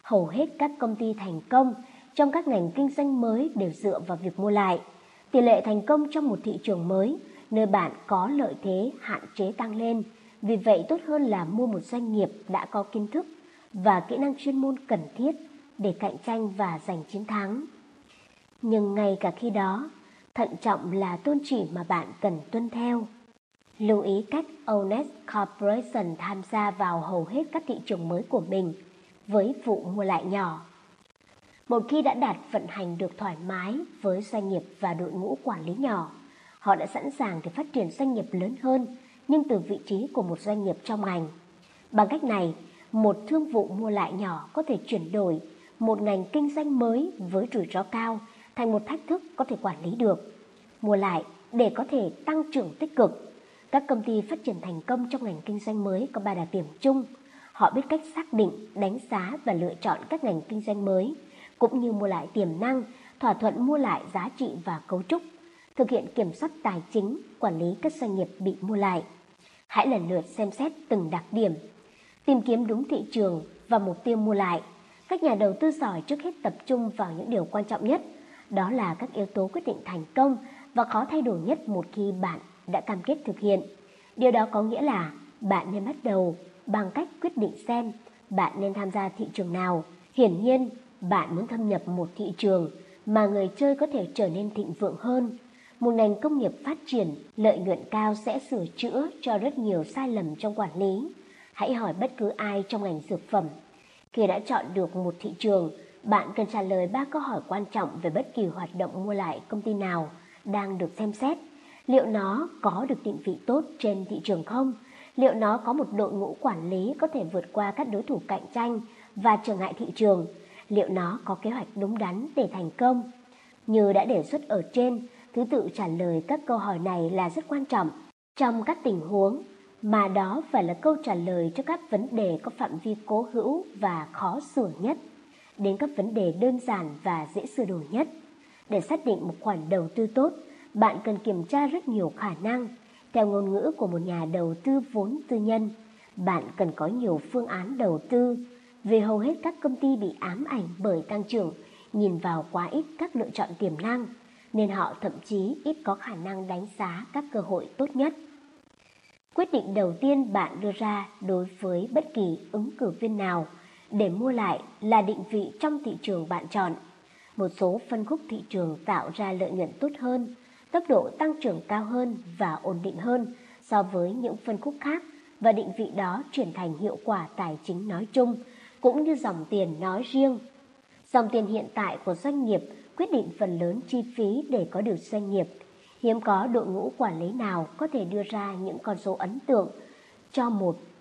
Hầu hết các công ty thành công trong các ngành kinh doanh mới đều dựa vào việc mua lại. Tỷ lệ thành công trong một thị trường mới, nơi bạn có lợi thế hạn chế tăng lên. Vì vậy tốt hơn là mua một doanh nghiệp đã có kiến thức và kỹ năng chuyên môn cần thiết để cạnh tranh và giành chiến thắng. Nhưng ngay cả khi đó, thận trọng là tôn chỉ mà bạn cần tuân theo. Lưu ý cách Honest Corporation tham gia vào hầu hết các thị trường mới của mình với vụ mua lại nhỏ. Một khi đã đạt vận hành được thoải mái với doanh nghiệp và đội ngũ quản lý nhỏ, họ đã sẵn sàng để phát triển doanh nghiệp lớn hơn nhưng từ vị trí của một doanh nghiệp trong ngành. Bằng cách này, một thương vụ mua lại nhỏ có thể chuyển đổi một ngành kinh doanh mới với rủi ro cao thành một thách thức có thể quản lý được. Mua lại để có thể tăng trưởng tích cực. Các công ty phát triển thành công trong ngành kinh doanh mới có 3 đặc điểm chung. Họ biết cách xác định, đánh giá và lựa chọn các ngành kinh doanh mới, cũng như mua lại tiềm năng, thỏa thuận mua lại giá trị và cấu trúc, thực hiện kiểm soát tài chính, quản lý các doanh nghiệp bị mua lại. Hãy lần lượt xem xét từng đặc điểm. Tìm kiếm đúng thị trường và mục tiêu mua lại. Các nhà đầu tư giỏi trước hết tập trung vào những điều quan trọng nhất. Đó là các yếu tố quyết định thành công và khó thay đổi nhất một khi bạn đã cam kết thực hiện. Điều đó có nghĩa là bạn nên bắt đầu bằng cách quyết định xem bạn nên tham gia thị trường nào. Hiển nhiên, bạn muốn thâm nhập một thị trường mà người chơi có thể trở nên thịnh vượng hơn. Một ngành công nghiệp phát triển, lợi nhuận cao sẽ sửa chữa cho rất nhiều sai lầm trong quản lý. Hãy hỏi bất cứ ai trong ngành dược phẩm. Khi đã chọn được một thị trường, bạn cần trả lời 3 câu hỏi quan trọng về bất kỳ hoạt động mua lại công ty nào đang được xem xét. Liệu nó có được định vị tốt trên thị trường không? Liệu nó có một đội ngũ quản lý có thể vượt qua các đối thủ cạnh tranh và trở ngại thị trường? Liệu nó có kế hoạch đúng đắn để thành công? Như đã đề xuất ở trên, thứ tự trả lời các câu hỏi này là rất quan trọng trong các tình huống mà đó phải là câu trả lời cho các vấn đề có phạm vi cố hữu và khó sửa nhất, đến các vấn đề đơn giản và dễ sửa đổi nhất. Để xác định một khoản đầu tư tốt, bạn cần kiểm tra rất nhiều khả năng. Theo ngôn ngữ của một nhà đầu tư vốn tư nhân, bạn cần có nhiều phương án đầu tư. Vì hầu hết các công ty bị ám ảnh bởi tăng trưởng, nhìn vào quá ít các lựa chọn tiềm năng, nên họ thậm chí ít có khả năng đánh giá các cơ hội tốt nhất. Quyết định đầu tiên bạn đưa ra đối với bất kỳ ứng cử viên nào để mua lại là định vị trong thị trường bạn chọn. Một số phân khúc thị trường tạo ra lợi nhuận tốt hơn, tốc độ tăng trưởng cao hơn và ổn định hơn so với những phân khúc khác, và định vị đó chuyển thành hiệu quả tài chính nói chung, cũng như dòng tiền nói riêng. Dòng tiền hiện tại của doanh nghiệp quyết định phần lớn chi phí để có được doanh nghiệp. Hiếm có đội ngũ quản lý nào có thể đưa ra những con số ấn tượng cho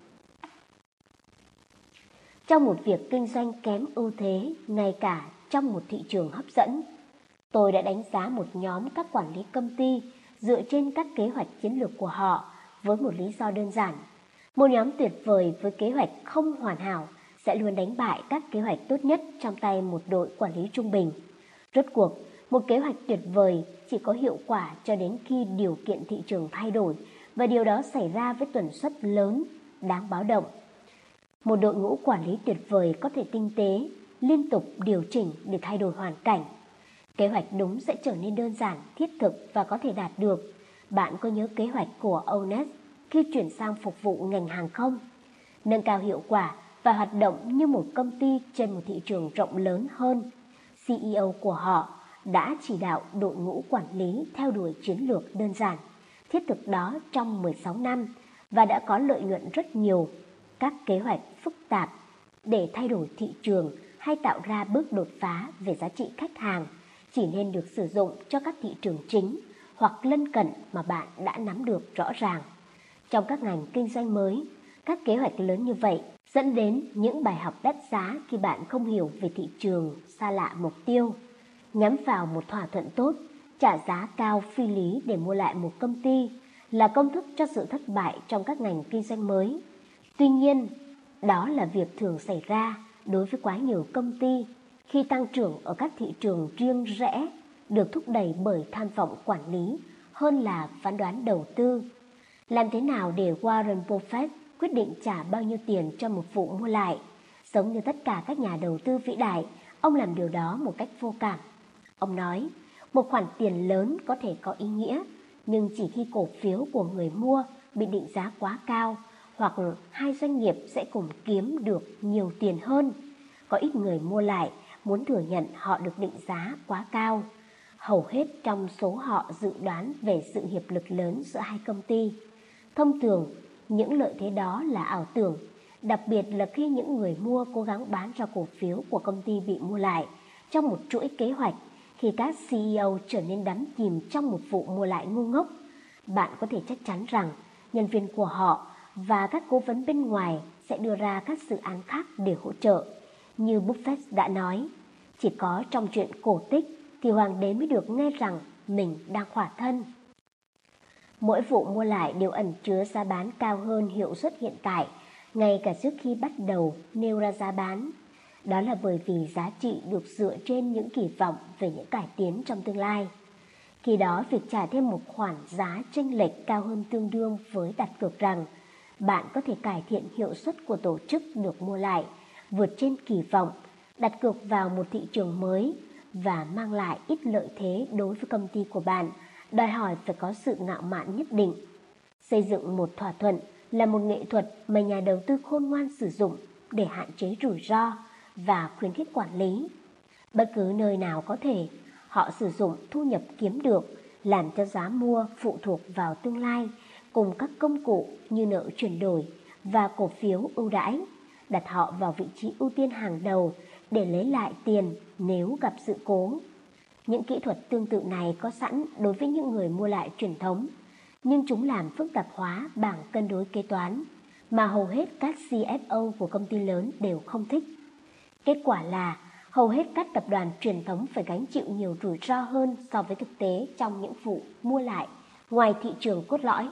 một việc kinh doanh kém ưu thế, ngay cả trong một thị trường hấp dẫn. Tôi đã đánh giá một nhóm các quản lý công ty dựa trên các kế hoạch chiến lược của họ với một lý do đơn giản. Một nhóm tuyệt vời với kế hoạch không hoàn hảo sẽ luôn đánh bại các kế hoạch tốt nhất trong tay một đội quản lý trung bình. Rốt cuộc, một kế hoạch tuyệt vời chỉ có hiệu quả cho đến khi điều kiện thị trường thay đổi, và điều đó xảy ra với tần suất lớn, đáng báo động. Một đội ngũ quản lý tuyệt vời có thể tinh tế, liên tục điều chỉnh để thay đổi hoàn cảnh. Kế hoạch đúng sẽ trở nên đơn giản, thiết thực và có thể đạt được. Bạn có nhớ kế hoạch của Honest khi chuyển sang phục vụ ngành hàng không? Nâng cao hiệu quả và hoạt động như một công ty trên một thị trường rộng lớn hơn. CEO của họ đã chỉ đạo đội ngũ quản lý theo đuổi chiến lược đơn giản, thiết thực đó trong 16 năm và đã có lợi nhuận rất nhiều. Các kế hoạch phức tạp để thay đổi thị trường hay tạo ra bước đột phá về giá trị khách hàng chỉ nên được sử dụng cho các thị trường chính hoặc lân cận mà bạn đã nắm được rõ ràng. Trong các ngành kinh doanh mới, các kế hoạch lớn như vậy dẫn đến những bài học đắt giá khi bạn không hiểu về thị trường xa lạ mục tiêu. Nhắm vào một thỏa thuận tốt, trả giá cao phi lý để mua lại một công ty là công thức cho sự thất bại trong các ngành kinh doanh mới. Tuy nhiên, đó là việc thường xảy ra đối với quá nhiều công ty khi tăng trưởng ở các thị trường riêng rẽ được thúc đẩy bởi tham vọng quản lý hơn là phán đoán đầu tư. Làm thế nào để Warren Buffett quyết định trả bao nhiêu tiền cho một vụ mua lại? Giống như tất cả các nhà đầu tư vĩ đại, ông làm điều đó một cách vô cảm. Ông nói, một khoản tiền lớn có thể có ý nghĩa, nhưng chỉ khi cổ phiếu của người mua bị định giá quá cao, hoặc hai doanh nghiệp sẽ cùng kiếm được nhiều tiền hơn. Có ít người mua lại muốn thừa nhận họ được định giá quá cao. Hầu hết trong số họ dự đoán về sự hiệp lực lớn giữa hai công ty. Thông thường, những lợi thế đó là ảo tưởng, đặc biệt là khi những người mua cố gắng bán ra cổ phiếu của công ty bị mua lại trong một chuỗi kế hoạch. Khi các CEO trở nên đắm chìm trong một vụ mua lại ngu ngốc, bạn có thể chắc chắn rằng nhân viên của họ và các cố vấn bên ngoài sẽ đưa ra các dự án khác để hỗ trợ. Như Buffett đã nói, chỉ có trong chuyện cổ tích thì hoàng đế mới được nghe rằng mình đang khỏa thân. Mỗi vụ mua lại đều ẩn chứa giá bán cao hơn hiệu suất hiện tại, ngay cả trước khi bắt đầu nêu ra giá bán. Đó là bởi vì giá trị được dựa trên những kỳ vọng về những cải tiến trong tương lai. Khi đó, việc trả thêm một khoản giá chênh lệch cao hơn tương đương với đặt cược rằng bạn có thể cải thiện hiệu suất của tổ chức được mua lại, vượt trên kỳ vọng, đặt cược vào một thị trường mới và mang lại ít lợi thế đối với công ty của bạn, đòi hỏi phải có sự ngạo mạn nhất định. Xây dựng một thỏa thuận là một nghệ thuật mà nhà đầu tư khôn ngoan sử dụng để hạn chế rủi ro và khuyến khích quản lý. Bất cứ nơi nào có thể, họ sử dụng thu nhập kiếm được làm cho giá mua phụ thuộc vào tương lai, cùng các công cụ như nợ chuyển đổi và cổ phiếu ưu đãi, đặt họ vào vị trí ưu tiên hàng đầu để lấy lại tiền nếu gặp sự cố. Những kỹ thuật tương tự này có sẵn đối với những người mua lại truyền thống, nhưng chúng làm phức tạp hóa bảng cân đối kế toán mà hầu hết các CFO của công ty lớn đều không thích. Kết quả là hầu hết các tập đoàn truyền thống phải gánh chịu nhiều rủi ro hơn so với thực tế trong những vụ mua lại ngoài thị trường cốt lõi.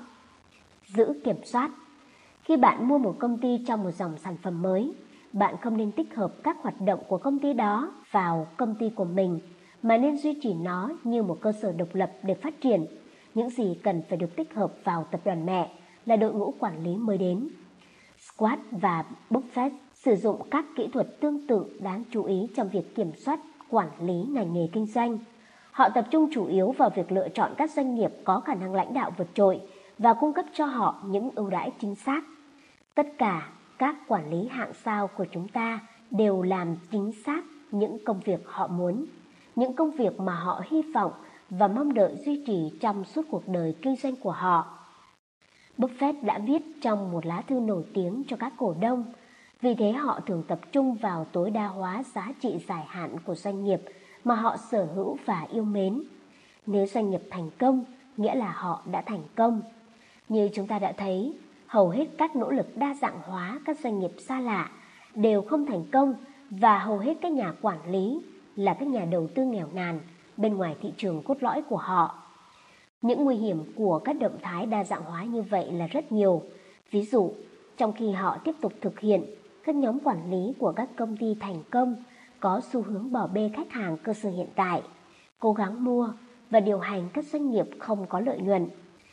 Giữ kiểm soát. Khi bạn mua một công ty trong một dòng sản phẩm mới, bạn không nên tích hợp các hoạt động của công ty đó vào công ty của mình, mà nên duy trì nó như một cơ sở độc lập để phát triển. Những gì cần phải được tích hợp vào tập đoàn mẹ là đội ngũ quản lý mới đến. Schwartz và Buffett sử dụng các kỹ thuật tương tự đáng chú ý trong việc kiểm soát quản lý ngành nghề kinh doanh. Họ tập trung chủ yếu vào việc lựa chọn các doanh nghiệp có khả năng lãnh đạo vượt trội và cung cấp cho họ những ưu đãi chính xác. Tất cả các quản lý hạng sao của chúng ta đều làm chính xác những công việc họ muốn, những công việc mà họ hy vọng và mong đợi duy trì trong suốt cuộc đời kinh doanh của họ. Buffett đã viết trong một lá thư nổi tiếng cho các cổ đông, vì thế họ thường tập trung vào tối đa hóa giá trị dài hạn của doanh nghiệp mà họ sở hữu và yêu mến. Nếu doanh nghiệp thành công, nghĩa là họ đã thành công. Như chúng ta đã thấy, hầu hết các nỗ lực đa dạng hóa các doanh nghiệp xa lạ đều không thành công, và hầu hết các nhà quản lý là các nhà đầu tư nghèo nàn bên ngoài thị trường cốt lõi của họ. Những nguy hiểm của các động thái đa dạng hóa như vậy là rất nhiều. Ví dụ, trong khi họ tiếp tục thực hiện, các nhóm quản lý của các công ty thành công có xu hướng bỏ bê khách hàng cơ sở hiện tại, cố gắng mua và điều hành các doanh nghiệp không có lợi nhuận.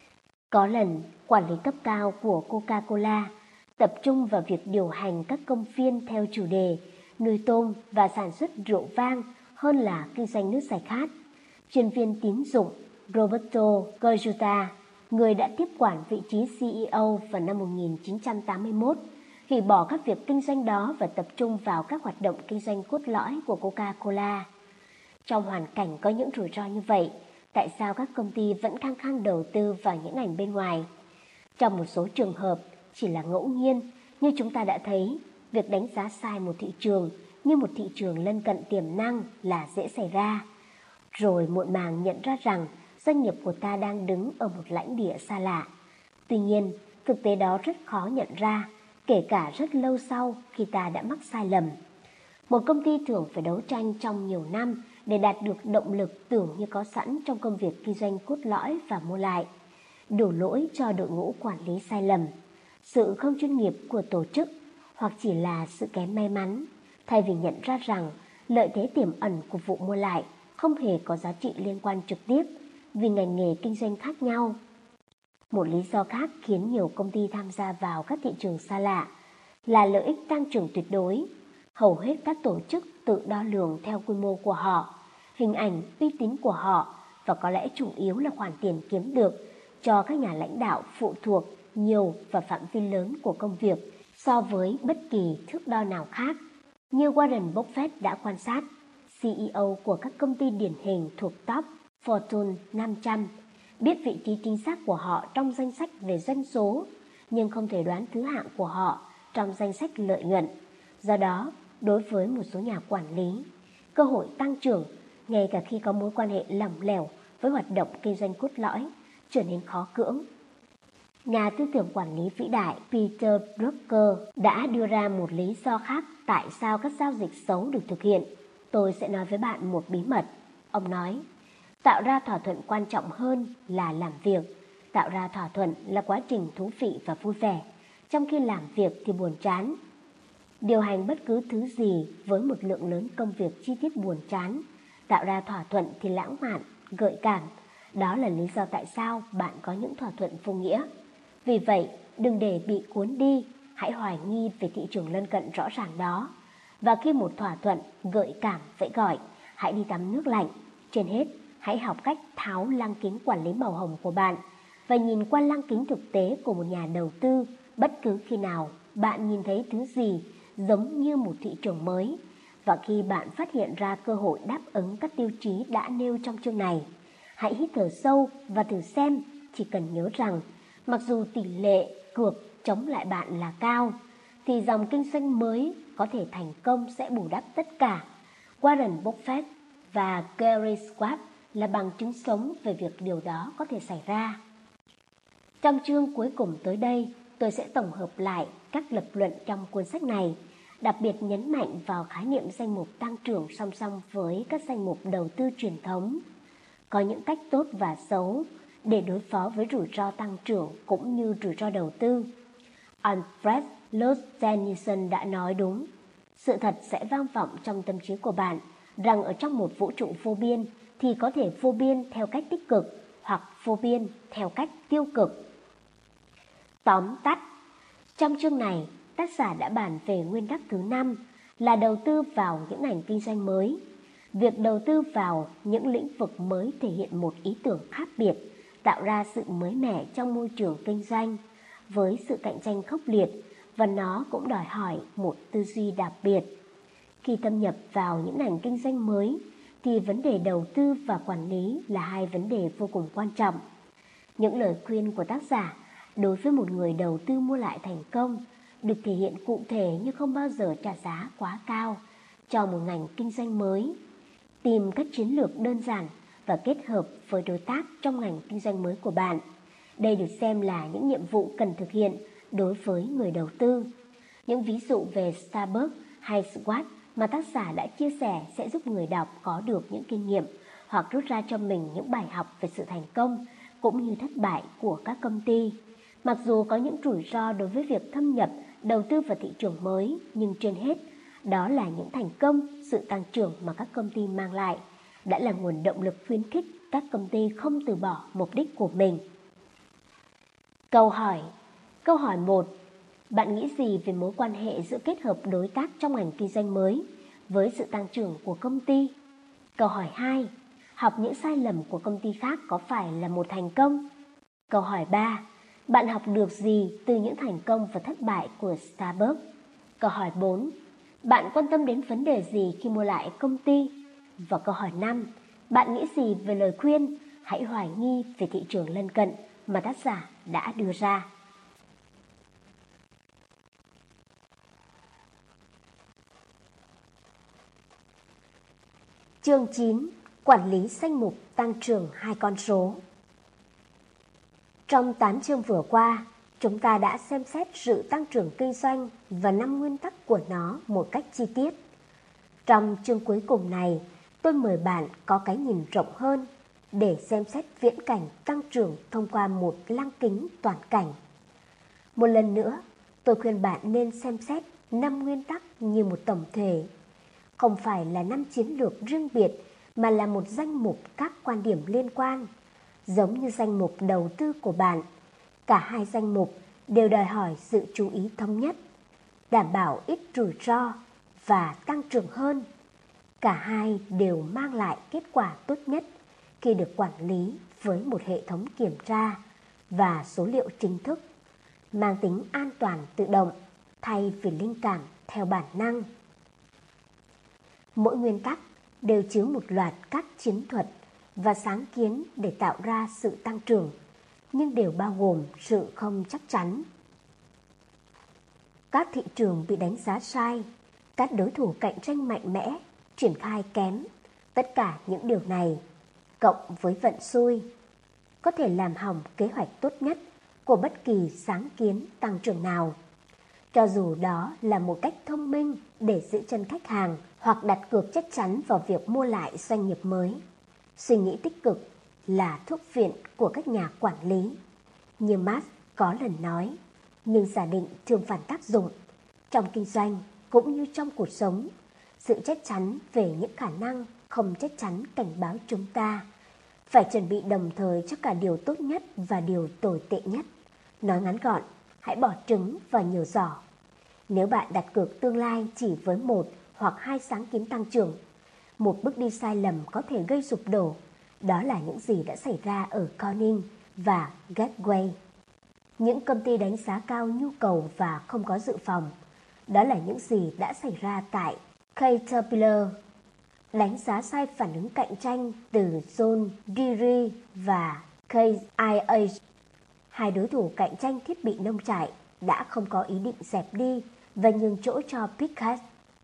Có lần, quản lý cấp cao của Coca-Cola tập trung vào việc điều hành các công viên theo chủ đề nuôi tôm và sản xuất rượu vang hơn là kinh doanh nước giải khát. Chuyên viên tín dụng Roberto Goyuta, người đã tiếp quản vị trí CEO vào năm 1981, hủy bỏ các việc kinh doanh đó và tập trung vào các hoạt động kinh doanh cốt lõi của Coca-Cola. Trong hoàn cảnh có những rủi ro như vậy, tại sao các công ty vẫn khăng khăng đầu tư vào những ngành bên ngoài? Trong một số trường hợp, chỉ là ngẫu nhiên, như chúng ta đã thấy, việc đánh giá sai một thị trường như một thị trường lân cận tiềm năng là dễ xảy ra. Rồi muộn màng nhận ra rằng doanh nghiệp của ta đang đứng ở một lãnh địa xa lạ. Tuy nhiên, thực tế đó rất khó nhận ra, kể cả rất lâu sau khi ta đã mắc sai lầm. Một công ty thường phải đấu tranh trong nhiều năm để đạt được động lực tưởng như có sẵn trong công việc kinh doanh cốt lõi và mua lại. Đổ lỗi cho đội ngũ quản lý sai lầm, sự không chuyên nghiệp của tổ chức, hoặc chỉ là sự kém may mắn, thay vì nhận ra rằng lợi thế tiềm ẩn của vụ mua lại không hề có giá trị liên quan trực tiếp vì ngành nghề kinh doanh khác nhau. Một lý do khác khiến nhiều công ty tham gia vào các thị trường xa lạ là lợi ích tăng trưởng tuyệt đối. Hầu hết các tổ chức tự đo lường theo quy mô của họ, hình ảnh, uy tín của họ và có lẽ chủ yếu là khoản tiền kiếm được cho các nhà lãnh đạo phụ thuộc nhiều vào phạm vi lớn của công việc so với bất kỳ thước đo nào khác. Như Warren Buffett đã quan sát, CEO của các công ty điển hình thuộc top Fortune 500 biết vị trí chính xác của họ trong danh sách về doanh số, nhưng không thể đoán thứ hạng của họ trong danh sách lợi nhuận. Do đó, đối với một số nhà quản lý, cơ hội tăng trưởng, ngay cả khi có mối quan hệ lỏng lẻo với hoạt động kinh doanh cốt lõi, trở nên khó cưỡng. Nhà tư tưởng quản lý vĩ đại Peter Drucker đã đưa ra một lý do khác tại sao các giao dịch xấu được thực hiện. Tôi sẽ nói với bạn một bí mật. Ông nói, tạo ra thỏa thuận quan trọng hơn là làm việc. Tạo ra thỏa thuận là quá trình thú vị và vui vẻ, trong khi làm việc thì buồn chán. Điều hành bất cứ thứ gì với một lượng lớn công việc chi tiết buồn chán. Tạo ra thỏa thuận thì lãng mạn, gợi cảm. Đó là lý do tại sao bạn có những thỏa thuận vô nghĩa. Vì vậy, đừng để bị cuốn đi, hãy hoài nghi về thị trường lân cận rõ ràng đó. Và khi một thỏa thuận gợi cảm vẫy gọi, hãy đi tắm nước lạnh. Trên hết, hãy học cách tháo lăng kính quản lý màu hồng của bạn và nhìn qua lăng kính thực tế của một nhà đầu tư bất cứ khi nào bạn nhìn thấy thứ gì giống như một thị trường mới. Và khi bạn phát hiện ra cơ hội đáp ứng các tiêu chí đã nêu trong chương này, hãy hít thở sâu và thử xem. Chỉ cần nhớ rằng, mặc dù tỷ lệ cược chống lại bạn là cao, thì dòng kinh doanh mới có thể thành công sẽ bù đắp tất cả. Warren Buffett và Gary Schwab là bằng chứng sống về việc điều đó có thể xảy ra. Trong chương cuối cùng tới đây, tôi sẽ tổng hợp lại các lập luận trong cuốn sách này, đặc biệt nhấn mạnh vào khái niệm danh mục tăng trưởng song song với các danh mục đầu tư truyền thống. Có những cách tốt và xấu để đối phó với rủi ro tăng trưởng cũng như rủi ro đầu tư. Alfred Lord Tennyson đã nói đúng. Sự thật sẽ vang vọng trong tâm trí của bạn rằng ở trong một vũ trụ vô biên thì có thể vô biên theo cách tích cực hoặc vô biên theo cách tiêu cực. Tóm tắt, trong chương này, tác giả đã bàn về nguyên tắc thứ 5 là đầu tư vào những ngành kinh doanh mới. Việc đầu tư vào những lĩnh vực mới thể hiện một ý tưởng khác biệt, tạo ra sự mới mẻ trong môi trường kinh doanh với sự cạnh tranh khốc liệt, và nó cũng đòi hỏi một tư duy đặc biệt. Khi thâm nhập vào những ngành kinh doanh mới thì vấn đề đầu tư và quản lý là hai vấn đề vô cùng quan trọng. Những lời khuyên của tác giả đối với một người đầu tư mua lại thành công được thể hiện cụ thể như không bao giờ trả giá quá cao cho một ngành kinh doanh mới. Tìm các chiến lược đơn giản và kết hợp với đối tác trong ngành kinh doanh mới của bạn. Đây được xem là những nhiệm vụ cần thực hiện đối với người đầu tư. Những ví dụ về Starbucks hay Swatch mà tác giả đã chia sẻ sẽ giúp người đọc có được những kinh nghiệm hoặc rút ra cho mình những bài học về sự thành công cũng như thất bại của các công ty. Mặc dù có những rủi ro đối với việc thâm nhập đầu tư vào thị trường mới, nhưng trên hết, đó là những thành công, sự tăng trưởng mà các công ty mang lại đã là nguồn động lực khuyến khích các công ty không từ bỏ mục đích của mình. Câu hỏi 1. Bạn nghĩ gì về mối quan hệ giữa kết hợp đối tác trong ngành kinh doanh mới với sự tăng trưởng của công ty? Câu hỏi 2. Học những sai lầm của công ty khác có phải là một thành công? Câu hỏi 3. Bạn học được gì từ những thành công và thất bại của Starbucks? Câu hỏi 4. Bạn quan tâm đến vấn đề gì khi mua lại công ty? Và câu hỏi 5. Bạn nghĩ gì về lời khuyên hãy hoài nghi về thị trường lân cận mà tác giả đã đưa ra? Chương 9. Quản lý danh mục tăng trưởng 2 con số. Trong 8 chương vừa qua, chúng ta đã xem xét sự tăng trưởng kinh doanh và 5 nguyên tắc của nó một cách chi tiết. Trong chương cuối cùng này, tôi mời bạn có cái nhìn rộng hơn để xem xét viễn cảnh tăng trưởng thông qua một lăng kính toàn cảnh. Một lần nữa, tôi khuyên bạn nên xem xét 5 nguyên tắc như một tổng thể. Không phải là 5 chiến lược riêng biệt mà là một danh mục các quan điểm liên quan. Giống như danh mục đầu tư của bạn, cả hai danh mục đều đòi hỏi sự chú ý thống nhất, đảm bảo ít rủi ro và tăng trưởng hơn. Cả hai đều mang lại kết quả tốt nhất khi được quản lý với một hệ thống kiểm tra và số liệu chính thức, mang tính an toàn tự động thay vì linh cảm theo bản năng. Mỗi nguyên tắc đều chứa một loạt các chiến thuật và sáng kiến để tạo ra sự tăng trưởng, nhưng đều bao gồm sự không chắc chắn. Các thị trường bị đánh giá sai, các đối thủ cạnh tranh mạnh mẽ, triển khai kém, tất cả những điều này, cộng với vận xui, có thể làm hỏng kế hoạch tốt nhất của bất kỳ sáng kiến tăng trưởng nào. Cho dù đó là một cách thông minh để giữ chân khách hàng hoặc đặt cược chắc chắn vào việc mua lại doanh nghiệp mới. Suy nghĩ tích cực là thuốc viện của các nhà quản lý. Như Marx có lần nói, nhưng giả định thường phản tác dụng. Trong kinh doanh cũng như trong cuộc sống, sự chắc chắn về những khả năng không chắc chắn cảnh báo chúng ta phải chuẩn bị đồng thời cho cả điều tốt nhất và điều tồi tệ nhất. Nói ngắn gọn, hãy bỏ trứng vào nhiều giỏ. Nếu bạn đặt cược tương lai chỉ với một hoặc hai sáng kiến tăng trưởng, một bước đi sai lầm có thể gây sụp đổ. Đó là những gì đã xảy ra ở Corning và Gateway. Những công ty đánh giá cao nhu cầu và không có dự phòng. Đó là những gì đã xảy ra tại Caterpillar. Đánh giá sai phản ứng cạnh tranh từ John Deere và KIH. Hai đối thủ cạnh tranh thiết bị nông trại đã không có ý định dẹp đi và nhường chỗ cho Picard.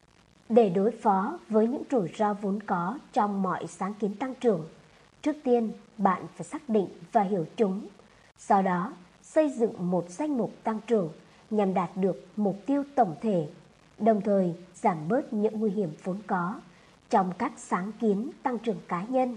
Để đối phó với những rủi ro vốn có trong mọi sáng kiến tăng trưởng, trước tiên bạn phải xác định và hiểu chúng. Sau đó, xây dựng một danh mục tăng trưởng nhằm đạt được mục tiêu tổng thể, đồng thời giảm bớt những nguy hiểm vốn có trong các sáng kiến tăng trưởng cá nhân.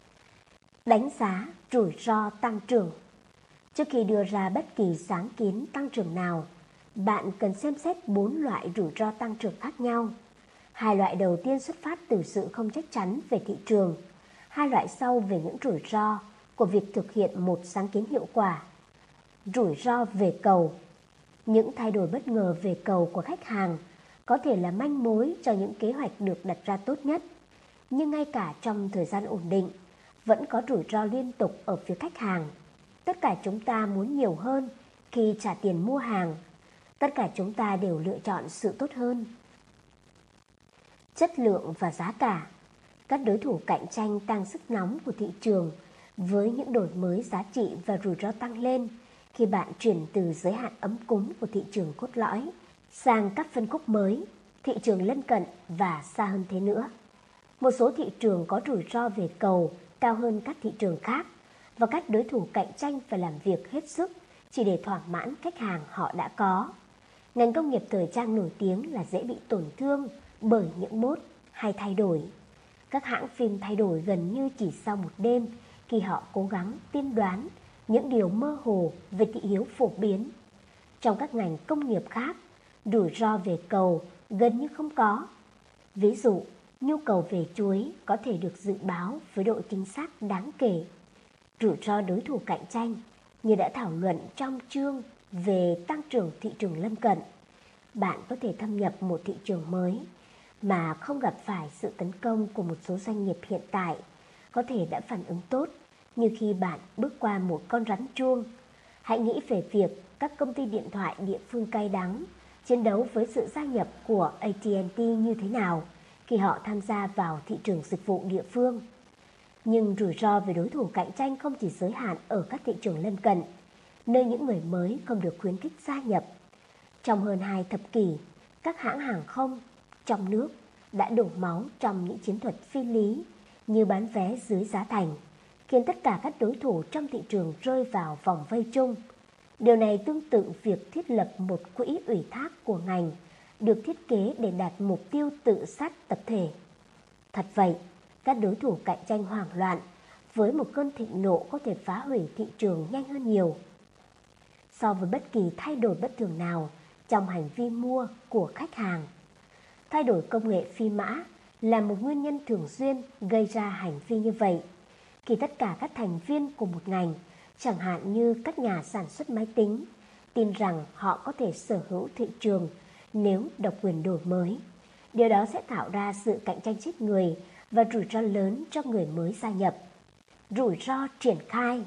Đánh giá rủi ro tăng trưởng. Trước khi đưa ra bất kỳ sáng kiến tăng trưởng nào, bạn cần xem xét 4 loại rủi ro tăng trưởng khác nhau. 2 loại đầu tiên xuất phát từ sự không chắc chắn về thị trường, 2 loại sau về những rủi ro của việc thực hiện một sáng kiến hiệu quả. Rủi ro về cầu. Những thay đổi bất ngờ về cầu của khách hàng có thể là manh mối cho những kế hoạch được đặt ra tốt nhất. Nhưng ngay cả trong thời gian ổn định, vẫn có rủi ro liên tục ở phía khách hàng. Tất cả chúng ta muốn nhiều hơn khi trả tiền mua hàng. Tất cả chúng ta đều lựa chọn sự tốt hơn. Chất lượng và giá cả. Các đối thủ cạnh tranh tăng sức nóng của thị trường với những đổi mới giá trị và rủi ro tăng lên khi bạn chuyển từ giới hạn ấm cúng của thị trường cốt lõi sang các phân khúc mới, thị trường lân cận và xa hơn thế nữa. Một số thị trường có rủi ro về cầu cao hơn các thị trường khác và các đối thủ cạnh tranh phải làm việc hết sức chỉ để thỏa mãn khách hàng họ đã có. Ngành công nghiệp thời trang nổi tiếng là dễ bị tổn thương bởi những mốt hay thay đổi. Các hãng phim thay đổi gần như chỉ sau một đêm khi họ cố gắng tiên đoán những điều mơ hồ về thị hiếu phổ biến. Trong các ngành công nghiệp khác, rủi ro về cầu gần như không có. Ví dụ, nhu cầu về chuối có thể được dự báo với độ chính xác đáng kể. Rủi ro đối thủ cạnh tranh như đã thảo luận trong chương về tăng trưởng thị trường lân cận. Bạn có thể thâm nhập một thị trường mới mà không gặp phải sự tấn công của một số doanh nghiệp hiện tại, có thể đã phản ứng tốt như khi bạn bước qua một con rắn chuông. Hãy nghĩ về việc các công ty điện thoại địa phương cay đắng chiến đấu với sự gia nhập của AT&T như thế nào khi họ tham gia vào thị trường dịch vụ địa phương. Nhưng rủi ro về đối thủ cạnh tranh không chỉ giới hạn ở các thị trường lân cận, nơi những người mới không được khuyến khích gia nhập. Trong hơn 2 thập kỷ, các hãng hàng không trong nước đã đổ máu trong những chiến thuật phi lý như bán vé dưới giá thành, khiến tất cả các đối thủ trong thị trường rơi vào vòng vây chung. Điều này tương tự việc thiết lập một quỹ ủy thác của ngành được thiết kế để đạt mục tiêu tự sát tập thể. Thật vậy, các đối thủ cạnh tranh hoảng loạn với một cơn thịnh nộ có thể phá hủy thị trường nhanh hơn nhiều so với bất kỳ thay đổi bất thường nào trong hành vi mua của khách hàng. Thay đổi công nghệ phi mã là một nguyên nhân thường xuyên gây ra hành vi như vậy. Khi tất cả các thành viên của một ngành, chẳng hạn như các nhà sản xuất máy tính, tin rằng họ có thể sở hữu thị trường nếu độc quyền đổi mới. Điều đó sẽ tạo ra sự cạnh tranh chết người và rủi ro lớn cho người mới gia nhập. Rủi ro triển khai.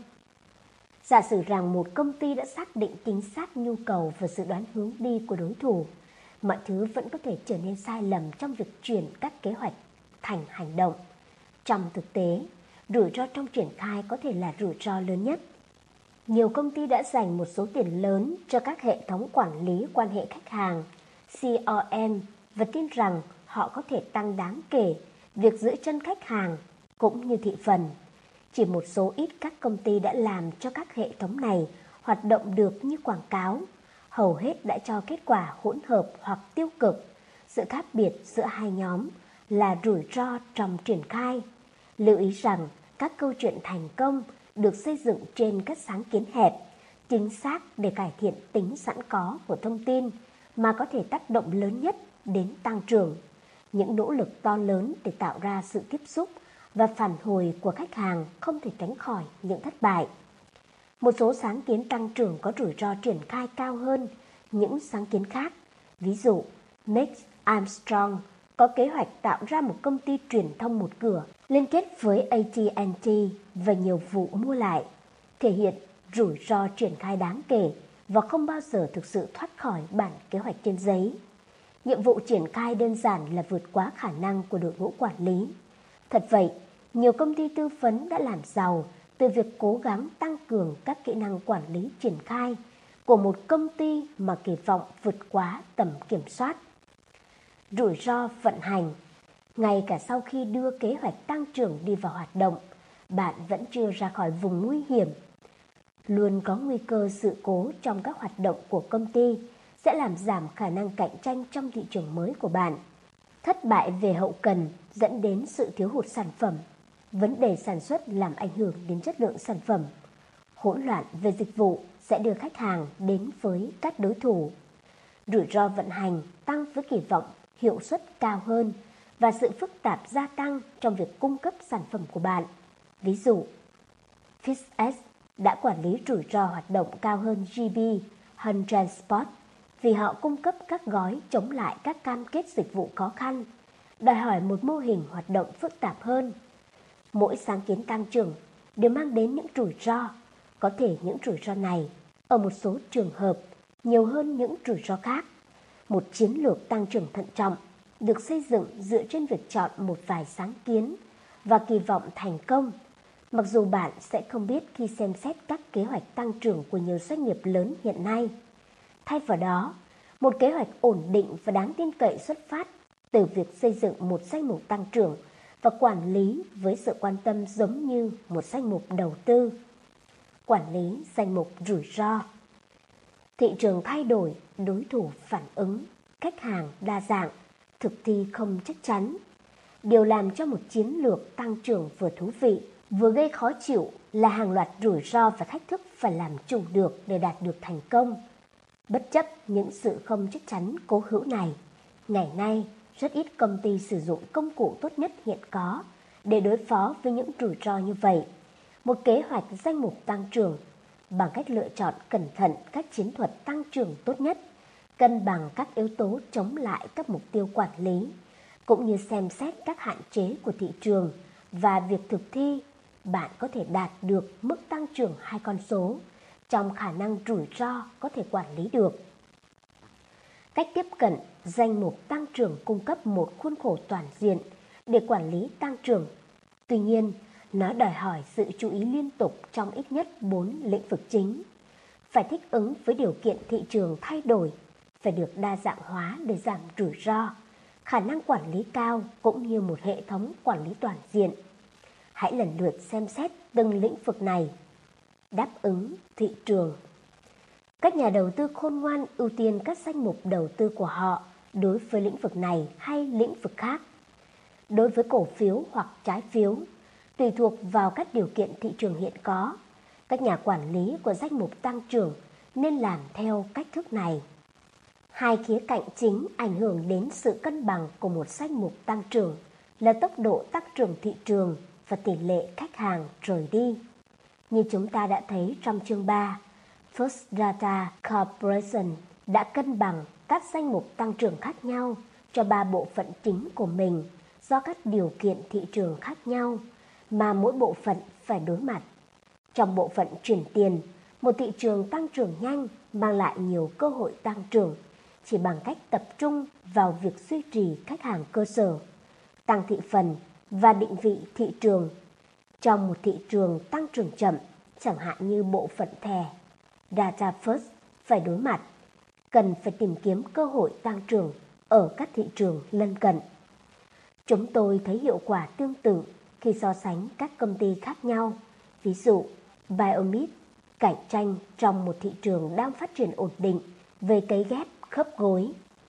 Giả sử rằng một công ty đã xác định chính xác nhu cầu và dự đoán hướng đi của đối thủ, mọi thứ vẫn có thể trở nên sai lầm trong việc chuyển các kế hoạch thành hành động. Trong thực tế, rủi ro trong triển khai có thể là rủi ro lớn nhất. Nhiều công ty đã dành một số tiền lớn cho các hệ thống quản lý quan hệ khách hàng CRM và tin rằng họ có thể tăng đáng kể việc giữ chân khách hàng cũng như thị phần. Chỉ một số ít các công ty đã làm cho các hệ thống này hoạt động được như quảng cáo. Hầu hết đã cho kết quả hỗn hợp hoặc tiêu cực. Sự khác biệt giữa hai nhóm là rủi ro trong triển khai. Lưu ý rằng các câu chuyện thành công được xây dựng trên các sáng kiến hẹp, chính xác để cải thiện tính sẵn có của thông tin mà có thể tác động lớn nhất đến tăng trưởng. Những nỗ lực to lớn để tạo ra sự tiếp xúc và phản hồi của khách hàng không thể tránh khỏi những thất bại. Một số sáng kiến tăng trưởng có rủi ro triển khai cao hơn những sáng kiến khác. Ví dụ, Next Armstrong có kế hoạch tạo ra một công ty truyền thông một cửa liên kết với AT&T và nhiều vụ mua lại, thể hiện rủi ro triển khai đáng kể và không bao giờ thực sự thoát khỏi bản kế hoạch trên giấy. Nhiệm vụ triển khai đơn giản là vượt quá khả năng của đội ngũ quản lý. Thật vậy, nhiều công ty tư vấn đã làm giàu từ việc cố gắng tăng cường các kỹ năng quản lý triển khai của một công ty mà kỳ vọng vượt quá tầm kiểm soát. Rủi ro vận hành. Ngay cả sau khi đưa kế hoạch tăng trưởng đi vào hoạt động, bạn vẫn chưa ra khỏi vùng nguy hiểm. Luôn có nguy cơ sự cố trong các hoạt động của công ty sẽ làm giảm khả năng cạnh tranh trong thị trường mới của bạn. Thất bại về hậu cần dẫn đến sự thiếu hụt sản phẩm. Vấn đề sản xuất làm ảnh hưởng đến chất lượng sản phẩm. Hỗn loạn về dịch vụ sẽ đưa khách hàng đến với các đối thủ. Rủi ro vận hành tăng với kỳ vọng hiệu suất cao hơn và sự phức tạp gia tăng trong việc cung cấp sản phẩm của bạn. Ví dụ, FedEx đã quản lý rủi ro hoạt động cao hơn GB hơn Transport vì họ cung cấp các gói chống lại các cam kết dịch vụ khó khăn, đòi hỏi một mô hình hoạt động phức tạp hơn. Mỗi sáng kiến tăng trưởng đều mang đến những rủi ro. Có thể những rủi ro này, ở một số trường hợp, nhiều hơn những rủi ro khác. Một chiến lược tăng trưởng thận trọng được xây dựng dựa trên việc chọn một vài sáng kiến và kỳ vọng thành công. Mặc dù bạn sẽ không biết khi xem xét các kế hoạch tăng trưởng của nhiều doanh nghiệp lớn hiện nay. Thay vào đó, một kế hoạch ổn định và đáng tin cậy xuất phát từ việc xây dựng một danh mục tăng trưởng và quản lý với sự quan tâm giống như một danh mục đầu tư. Quản lý danh mục rủi ro. Thị trường thay đổi, đối thủ phản ứng, khách hàng đa dạng, thực thi không chắc chắn. Điều làm cho một chiến lược tăng trưởng vừa thú vị, vừa gây khó chịu là hàng loạt rủi ro và thách thức phải làm chủ được để đạt được thành công. Bất chấp những sự không chắc chắn cố hữu này, ngày nay rất ít công ty sử dụng công cụ tốt nhất hiện có để đối phó với những rủi ro như vậy. Một kế hoạch danh mục tăng trưởng bằng cách lựa chọn cẩn thận các chiến thuật tăng trưởng tốt nhất, cân bằng các yếu tố chống lại các mục tiêu quản lý, cũng như xem xét các hạn chế của thị trường và việc thực thi, bạn có thể đạt được mức tăng trưởng hai con số trong khả năng rủi ro có thể quản lý được. Cách tiếp cận danh mục tăng trưởng cung cấp một khuôn khổ toàn diện để quản lý tăng trưởng. Tuy nhiên, nó đòi hỏi sự chú ý liên tục trong ít nhất 4 lĩnh vực chính. Phải thích ứng với điều kiện thị trường thay đổi, phải được đa dạng hóa để giảm rủi ro, khả năng quản lý cao cũng như một hệ thống quản lý toàn diện. Hãy lần lượt xem xét từng lĩnh vực này. Đáp ứng thị trường. Các nhà đầu tư khôn ngoan ưu tiên các danh mục đầu tư của họ đối với lĩnh vực này hay lĩnh vực khác. Đối với cổ phiếu hoặc trái phiếu, tùy thuộc vào các điều kiện thị trường hiện có, các nhà quản lý của danh mục tăng trưởng nên làm theo cách thức này. Hai khía cạnh chính ảnh hưởng đến sự cân bằng của một danh mục tăng trưởng là tốc độ tăng trưởng thị trường và tỷ lệ khách hàng rời đi. Như chúng ta đã thấy trong chương 3, First Data Corporation đã cân bằng các danh mục tăng trưởng khác nhau cho 3 bộ phận chính của mình do các điều kiện thị trường khác nhau mà mỗi bộ phận phải đối mặt. Trong bộ phận chuyển tiền, một thị trường tăng trưởng nhanh mang lại nhiều cơ hội tăng trưởng chỉ bằng cách tập trung vào việc duy trì khách hàng cơ sở, tăng thị phần và định vị thị trường. Trong một thị trường tăng trưởng chậm, chẳng hạn như bộ phận thẻ, Data First phải đối mặt, cần phải tìm kiếm cơ hội tăng trưởng ở các thị trường lân cận. Chúng tôi thấy hiệu quả tương tự khi so sánh các công ty khác nhau. Ví dụ, Biomed cạnh tranh trong một thị trường đang phát triển ổn định về cấy ghép khớp gối.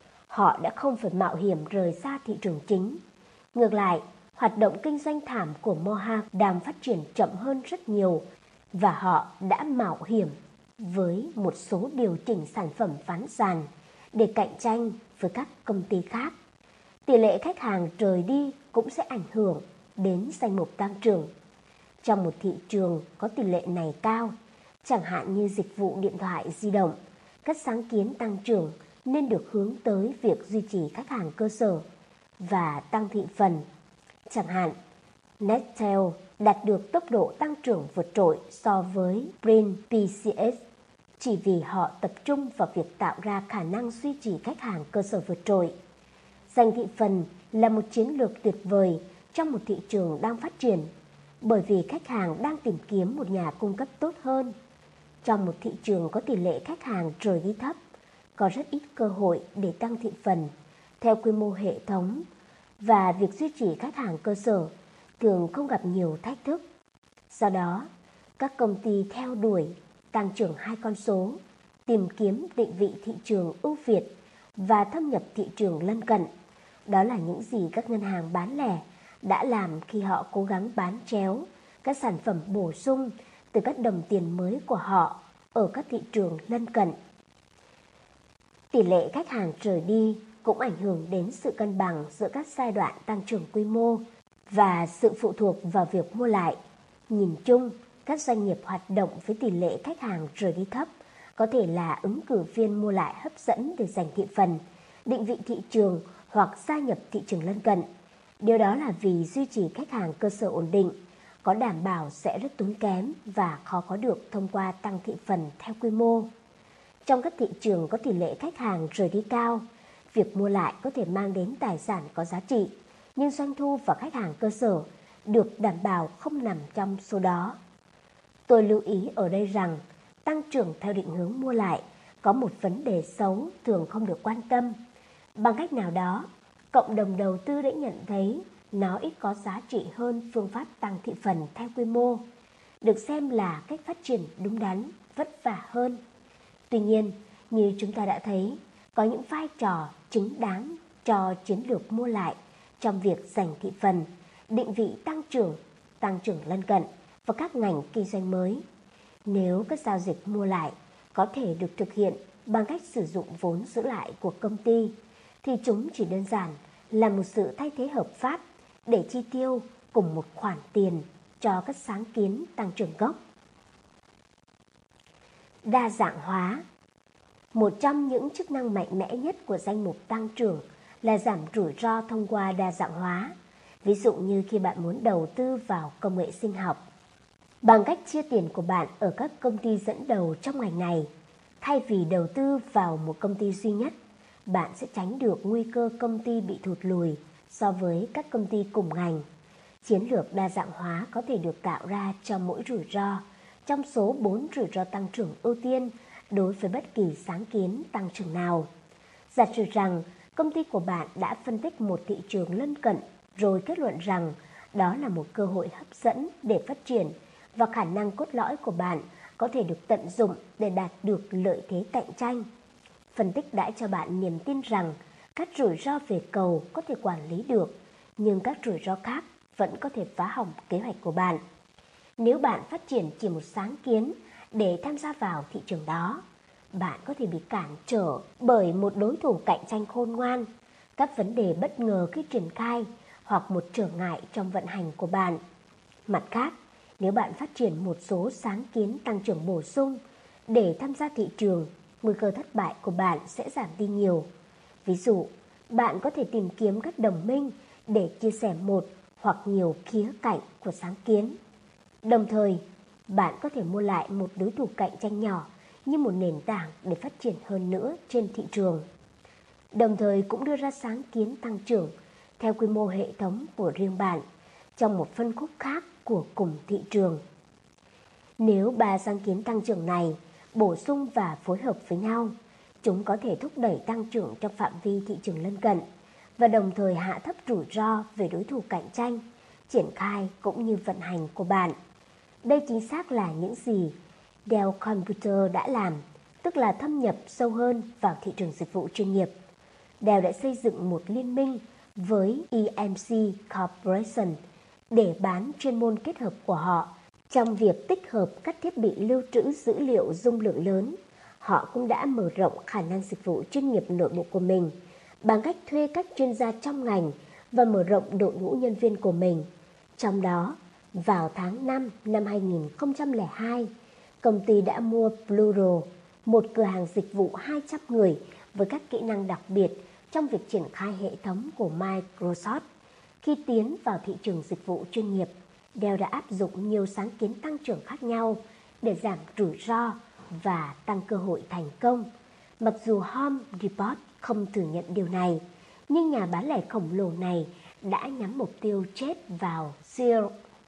Họ đã không phải mạo hiểm rời xa thị trường chính. Ngược lại, hoạt động kinh doanh thảm của Mohawk đang phát triển chậm hơn rất nhiều và họ đã mạo hiểm với một số điều chỉnh sản phẩm phá sản để cạnh tranh với các công ty khác. Tỷ lệ khách hàng rời đi cũng sẽ ảnh hưởng đến danh mục tăng trưởng. Trong một thị trường có tỷ lệ này cao, chẳng hạn như dịch vụ điện thoại di động, các sáng kiến tăng trưởng nên được hướng tới việc duy trì khách hàng cơ sở và tăng thị phần. Chẳng hạn, Nestle đạt được tốc độ tăng trưởng vượt trội so với Print PCS chỉ vì họ tập trung vào việc tạo ra khả năng duy trì khách hàng cơ sở vượt trội. Giành thị phần là một chiến lược tuyệt vời trong một thị trường đang phát triển, bởi vì khách hàng đang tìm kiếm một nhà cung cấp tốt hơn. Trong một thị trường có tỷ lệ khách hàng rời đi thấp, có rất ít cơ hội để tăng thị phần theo quy mô hệ thống, và việc duy trì khách hàng cơ sở thường không gặp nhiều thách thức. Do đó, các công ty theo đuổi tăng trưởng 2 con số, tìm kiếm định vị thị trường ưu việt và thâm nhập thị trường lân cận. Đó là những gì các ngân hàng bán lẻ đã làm khi họ cố gắng bán chéo các sản phẩm bổ sung từ các đồng tiền mới của họ ở các thị trường lân cận. Tỷ lệ khách hàng rời đi cũng ảnh hưởng đến sự cân bằng giữa các giai đoạn tăng trưởng quy mô và sự phụ thuộc vào việc mua lại. Nhìn chung, các doanh nghiệp hoạt động với tỷ lệ khách hàng rời đi thấp có thể là ứng cử viên mua lại hấp dẫn để giành thị phần, định vị thị trường hoặc gia nhập thị trường lân cận. Điều đó là vì duy trì khách hàng cơ sở ổn định, có đảm bảo sẽ rất tốn kém và khó có được thông qua tăng thị phần theo quy mô. Trong các thị trường có tỷ lệ khách hàng rời đi cao, việc mua lại có thể mang đến tài sản có giá trị, nhưng doanh thu và khách hàng cơ sở được đảm bảo không nằm trong số đó. Tôi lưu ý ở đây rằng tăng trưởng theo định hướng mua lại có một vấn đề xấu thường không được quan tâm. Bằng cách nào đó, cộng đồng đầu tư đã nhận thấy nó ít có giá trị hơn phương pháp tăng thị phần theo quy mô, được xem là cách phát triển đúng đắn, vất vả hơn. Tuy nhiên, như chúng ta đã thấy, có những vai trò chính đáng cho chiến lược mua lại trong việc giành thị phần, định vị tăng trưởng lân cận và các ngành kinh doanh mới. Nếu các giao dịch mua lại có thể được thực hiện bằng cách sử dụng vốn giữ lại của công ty, thì chúng chỉ đơn giản là một sự thay thế hợp pháp để chi tiêu cùng một khoản tiền cho các sáng kiến tăng trưởng gốc. Đa dạng hóa. Một trong những chức năng mạnh mẽ nhất của danh mục tăng trưởng là giảm rủi ro thông qua đa dạng hóa. Ví dụ như khi bạn muốn đầu tư vào công nghệ sinh học, bằng cách chia tiền của bạn ở các công ty dẫn đầu trong ngành này, thay vì đầu tư vào một công ty duy nhất, bạn sẽ tránh được nguy cơ công ty bị thụt lùi so với các công ty cùng ngành. Chiến lược đa dạng hóa có thể được tạo ra cho mỗi rủi ro trong số 4 rủi ro tăng trưởng ưu tiên đối với bất kỳ sáng kiến tăng trưởng nào. Giả sử rằng công ty của bạn đã phân tích một thị trường lân cận rồi kết luận rằng đó là một cơ hội hấp dẫn để phát triển và khả năng cốt lõi của bạn có thể được tận dụng để đạt được lợi thế cạnh tranh. Phân tích đã cho bạn niềm tin rằng các rủi ro về cầu có thể quản lý được, nhưng các rủi ro khác vẫn có thể phá hỏng kế hoạch của bạn. Nếu bạn phát triển chỉ một sáng kiến để tham gia vào thị trường đó, bạn có thể bị cản trở bởi một đối thủ cạnh tranh khôn ngoan, các vấn đề bất ngờ khi triển khai hoặc một trở ngại trong vận hành của bạn. Mặt khác, nếu bạn phát triển một số sáng kiến tăng trưởng bổ sung để tham gia thị trường, nguy cơ thất bại của bạn sẽ giảm đi nhiều. Ví dụ, bạn có thể tìm kiếm các đồng minh để chia sẻ một hoặc nhiều khía cạnh của sáng kiến. Đồng thời, bạn có thể mua lại một đối thủ cạnh tranh nhỏ như một nền tảng để phát triển hơn nữa trên thị trường. Đồng thời cũng đưa ra sáng kiến tăng trưởng theo quy mô hệ thống của riêng bạn trong một phân khúc khác của cùng thị trường. Nếu ba sáng kiến tăng trưởng này bổ sung và phối hợp với nhau, chúng có thể thúc đẩy tăng trưởng trong phạm vi thị trường lân cận và đồng thời hạ thấp rủi ro về đối thủ cạnh tranh, triển khai cũng như vận hành của bạn. Đây chính xác là những gì Dell Computer đã làm, tức là thâm nhập sâu hơn vào thị trường dịch vụ chuyên nghiệp. Dell đã xây dựng một liên minh với EMC Corporation để bán chuyên môn kết hợp của họ trong việc tích hợp các thiết bị lưu trữ dữ liệu dung lượng lớn. Họ cũng đã mở rộng khả năng dịch vụ chuyên nghiệp nội bộ của mình bằng cách thuê các chuyên gia trong ngành và mở rộng đội ngũ nhân viên của mình. Trong đó, vào tháng 5 năm 2002, công ty đã mua Plural, một cửa hàng dịch vụ 200 người với các kỹ năng đặc biệt trong việc triển khai hệ thống của Microsoft. Khi tiến vào thị trường dịch vụ chuyên nghiệp, Dell đã áp dụng nhiều sáng kiến tăng trưởng khác nhau để giảm rủi ro và tăng cơ hội thành công. Mặc dù Home Depot không thừa nhận điều này, nhưng nhà bán lẻ khổng lồ này đã nhắm mục tiêu chết vào Sears.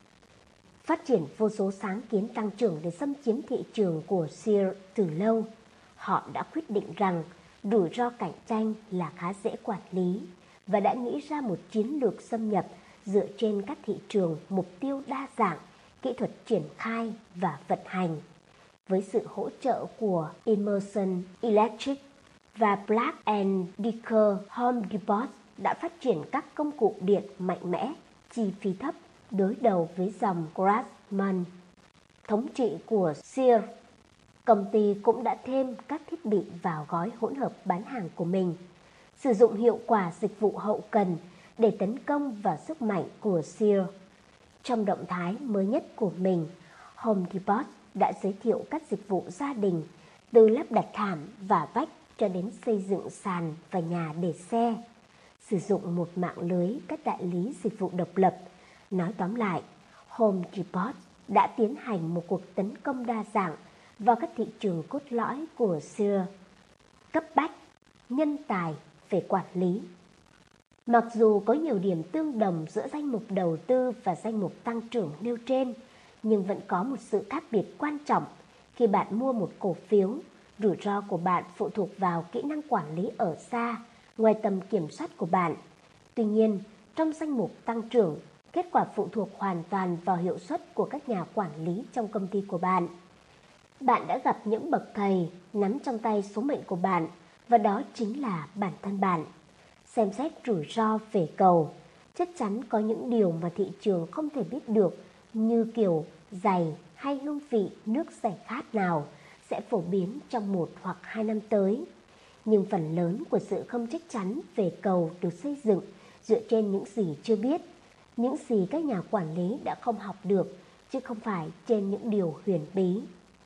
Phát triển vô số sáng kiến tăng trưởng để xâm chiếm thị trường của Sears từ lâu, họ đã quyết định rằng rủi ro cạnh tranh là khá dễ quản lý và đã nghĩ ra một chiến lược xâm nhập dựa trên các thị trường mục tiêu đa dạng, kỹ thuật triển khai và vận hành. Với sự hỗ trợ của Emerson Electric và Black & Decker, Home Depot đã phát triển các công cụ điện mạnh mẽ, chi phí thấp đối đầu với dòng Craftsman. Thống trị của Sears, công ty cũng đã thêm các thiết bị vào gói hỗn hợp bán hàng của mình, sử dụng hiệu quả dịch vụ hậu cần để tấn công vào sức mạnh của Sears. Trong động thái mới nhất của mình, Home Depot đã giới thiệu các dịch vụ gia đình, từ lắp đặt thảm và vách cho đến xây dựng sàn và nhà để xe, sử dụng một mạng lưới các đại lý dịch vụ độc lập. Nói tóm lại, Home Depot đã tiến hành một cuộc tấn công đa dạng vào các thị trường cốt lõi của Sears. Cấp bách, nhân tài về quản lý. Mặc dù có nhiều điểm tương đồng giữa danh mục đầu tư và danh mục tăng trưởng nêu trên, nhưng vẫn có một sự khác biệt quan trọng. Khi bạn mua một cổ phiếu, rủi ro của bạn phụ thuộc vào kỹ năng quản lý ở xa, ngoài tầm kiểm soát của bạn. Tuy nhiên, trong danh mục tăng trưởng, kết quả phụ thuộc hoàn toàn vào hiệu suất của các nhà quản lý trong công ty của bạn. Bạn đã gặp những bậc thầy nắm trong tay số mệnh của bạn, và đó chính là bản thân bạn. Xem xét rủi ro về cầu. Chắc chắn có những điều mà thị trường không thể biết được, như kiểu giày hay hương vị nước giải khát nào sẽ phổ biến trong 1 hoặc 2 năm tới. Nhưng phần lớn của sự không chắc chắn về cầu được xây dựng dựa trên những gì chưa biết, những gì các nhà quản lý đã không học được, chứ không phải trên những điều huyền bí.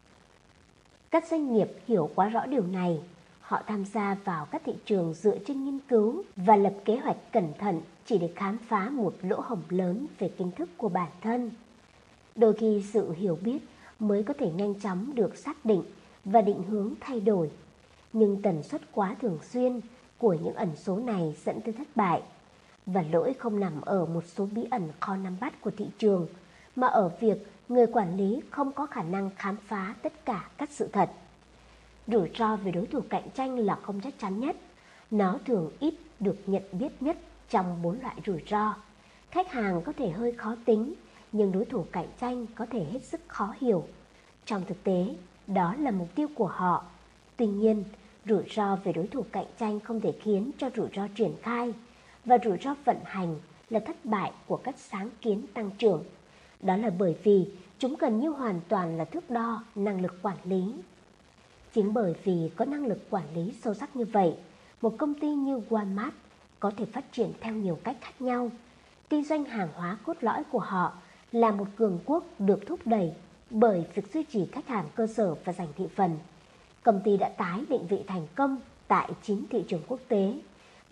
Các doanh nghiệp hiểu quá rõ điều này. Họ tham gia vào các thị trường dựa trên nghiên cứu và lập kế hoạch cẩn thận chỉ để khám phá một lỗ hổng lớn về kiến thức của bản thân. Đôi khi sự hiểu biết mới có thể nhanh chóng được xác định và định hướng thay đổi. Nhưng tần suất quá thường xuyên của những ẩn số này dẫn tới thất bại. Và lỗi không nằm ở một số bí ẩn kho nắm bắt của thị trường, mà ở việc người quản lý không có khả năng khám phá tất cả các sự thật. Rủi ro về đối thủ cạnh tranh là không chắc chắn nhất. Nó thường ít được nhận biết nhất trong 4 loại rủi ro. Khách hàng có thể hơi khó tính, nhưng đối thủ cạnh tranh có thể hết sức khó hiểu. Trong thực tế, đó là mục tiêu của họ. Tuy nhiên, rủi ro về đối thủ cạnh tranh không thể khiến cho rủi ro triển khai, và rủi ro vận hành là thất bại của các sáng kiến tăng trưởng. Đó là bởi vì chúng gần như hoàn toàn là thước đo năng lực quản lý. Chính bởi vì có năng lực quản lý sâu sắc như vậy, một công ty như Walmart có thể phát triển theo nhiều cách khác nhau. Kinh doanh hàng hóa cốt lõi của họ là một cường quốc được thúc đẩy bởi việc duy trì khách hàng cơ sở và giành thị phần. Công ty đã tái định vị thành công tại 9 thị trường quốc tế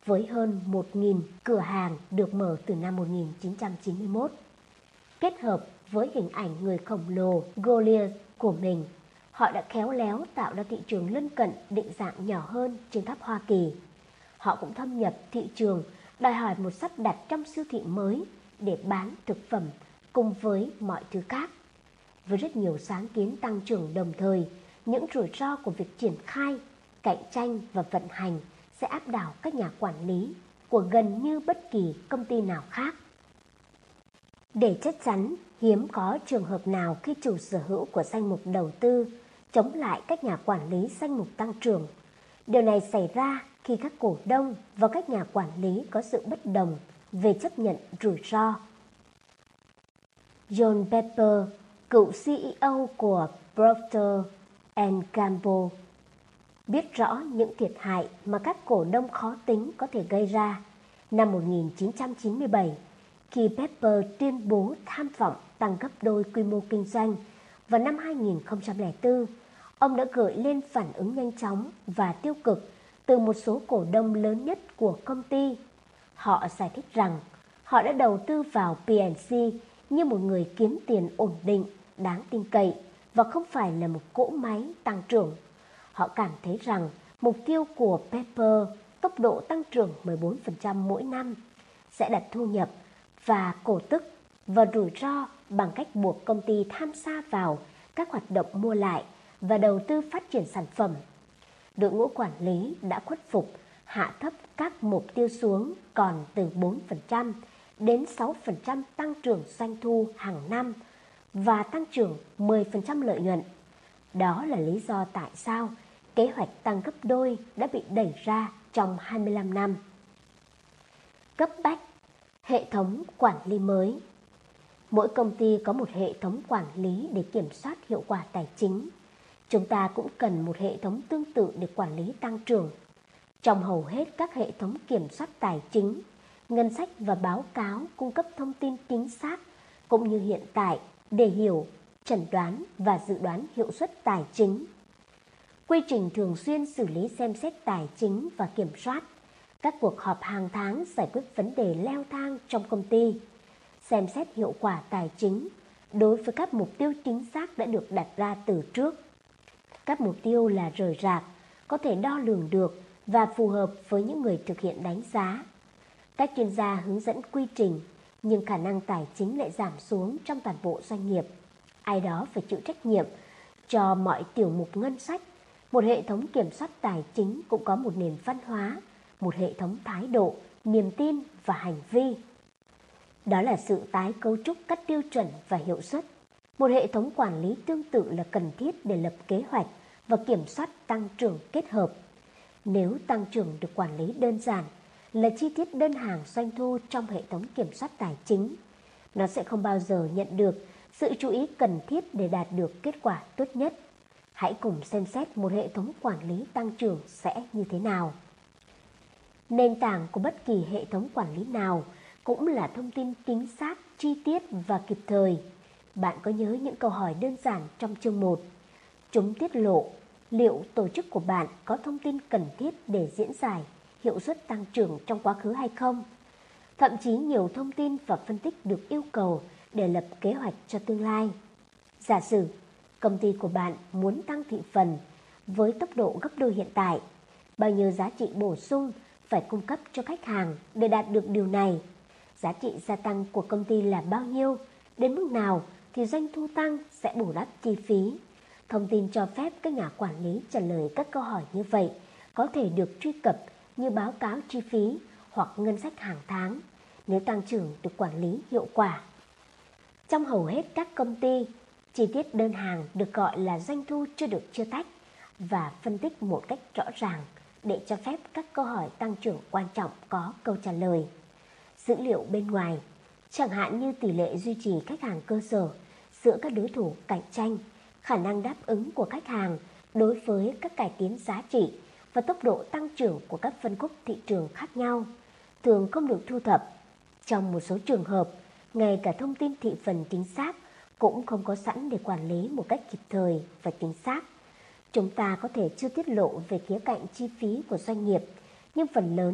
với hơn 1.000 cửa hàng được mở từ năm 1991. Kết hợp với hình ảnh người khổng lồ Goliath của mình, họ đã khéo léo tạo ra thị trường lân cận định dạng nhỏ hơn trên khắp Hoa Kỳ. Họ cũng thâm nhập thị trường đòi hỏi một sắp đặt trong siêu thị mới để bán thực phẩm cùng với mọi thứ khác. Với rất nhiều sáng kiến tăng trưởng đồng thời, những rủi ro của việc triển khai, cạnh tranh và vận hành sẽ áp đảo các nhà quản lý của gần như bất kỳ công ty nào khác. Để chắc chắn, hiếm có trường hợp nào khi chủ sở hữu của danh mục đầu tư chống lại các nhà quản lý danh mục tăng trưởng. Điều này xảy ra khi các cổ đông và các nhà quản lý có sự bất đồng về chấp nhận rủi ro. John Pepper, cựu CEO của Procter & Gamble, biết rõ những thiệt hại mà các cổ đông khó tính có thể gây ra. Năm 1997, khi Pepper tuyên bố tham vọng tăng gấp đôi quy mô kinh doanh, vào năm 2004, ông đã gợi lên phản ứng nhanh chóng và tiêu cực từ một số cổ đông lớn nhất của công ty. Họ giải thích rằng họ đã đầu tư vào P&G như một người kiếm tiền ổn định, đáng tin cậy và không phải là một cỗ máy tăng trưởng. Họ cảm thấy rằng mục tiêu của Pepper, tốc độ tăng trưởng 14% mỗi năm, sẽ đặt thu nhập và cổ tức và rủi ro bằng cách buộc công ty tham gia vào các hoạt động mua lại và đầu tư phát triển sản phẩm. Đội ngũ quản lý đã khuất phục, hạ thấp các mục tiêu xuống còn từ 4% đến 6% tăng trưởng doanh thu hàng năm và tăng trưởng 10% lợi nhuận. Đó là lý do tại sao kế hoạch tăng gấp đôi đã bị đẩy ra trong 25 năm. Cấp bách, hệ thống quản lý mới. Mỗi công ty có một hệ thống quản lý để kiểm soát hiệu quả tài chính. Chúng ta cũng cần một hệ thống tương tự để quản lý tăng trưởng. Trong hầu hết các hệ thống kiểm soát tài chính, ngân sách và báo cáo cung cấp thông tin chính xác cũng như hiện tại để hiểu, chẩn đoán và dự đoán hiệu suất tài chính. Quy trình thường xuyên xử lý xem xét tài chính và kiểm soát, các cuộc họp hàng tháng giải quyết vấn đề leo thang trong công ty, xem xét hiệu quả tài chính đối với các mục tiêu chính xác đã được đặt ra từ trước. Các mục tiêu là rời rạc, có thể đo lường được và phù hợp với những người thực hiện đánh giá. Các chuyên gia hướng dẫn quy trình, nhưng khả năng tài chính lại giảm xuống trong toàn bộ doanh nghiệp. Ai đó phải chịu trách nhiệm cho mọi tiểu mục ngân sách. Một hệ thống kiểm soát tài chính cũng có một nền văn hóa, một hệ thống thái độ, niềm tin và hành vi. Đó là sự tái cấu trúc các tiêu chuẩn và hiệu suất. Một hệ thống quản lý tương tự là cần thiết để lập kế hoạch và kiểm soát tăng trưởng kết hợp. Nếu tăng trưởng được quản lý đơn giản là chi tiết đơn hàng doanh thu trong hệ thống kiểm soát tài chính, nó sẽ không bao giờ nhận được sự chú ý cần thiết để đạt được kết quả tốt nhất. Hãy cùng xem xét một hệ thống quản lý tăng trưởng sẽ như thế nào. Nền tảng của bất kỳ hệ thống quản lý nào cũng là thông tin chính xác, chi tiết và kịp thời. Bạn có nhớ những câu hỏi đơn giản trong chương 1? Chúng tiết lộ liệu tổ chức của bạn có thông tin cần thiết để diễn giải hiệu suất tăng trưởng trong quá khứ hay không? Thậm chí nhiều thông tin và phân tích được yêu cầu để lập kế hoạch cho tương lai. Giả sử công ty của bạn muốn tăng thị phần với tốc độ gấp đôi hiện tại, bao nhiêu giá trị bổ sung phải cung cấp cho khách hàng để đạt được điều này? Giá trị gia tăng của công ty là bao nhiêu? Đến mức nào thì doanh thu tăng sẽ bù đắp chi phí? Thông tin cho phép các nhà quản lý trả lời các câu hỏi như vậy có thể được truy cập như báo cáo chi phí hoặc ngân sách hàng tháng nếu tăng trưởng được quản lý hiệu quả. Trong hầu hết các công ty, chi tiết đơn hàng được gọi là doanh thu chưa được chia tách và phân tích một cách rõ ràng để cho phép các câu hỏi tăng trưởng quan trọng có câu trả lời. Dữ liệu bên ngoài, chẳng hạn như tỷ lệ duy trì khách hàng cơ sở giữa các đối thủ cạnh tranh, khả năng đáp ứng của khách hàng đối với các cải tiến giá trị và tốc độ tăng trưởng của các phân khúc thị trường khác nhau, thường không được thu thập. Trong một số trường hợp, ngay cả thông tin thị phần chính xác cũng không có sẵn để quản lý một cách kịp thời và chính xác. Chúng ta có thể chưa tiết lộ về khía cạnh chi phí của doanh nghiệp, nhưng phần lớn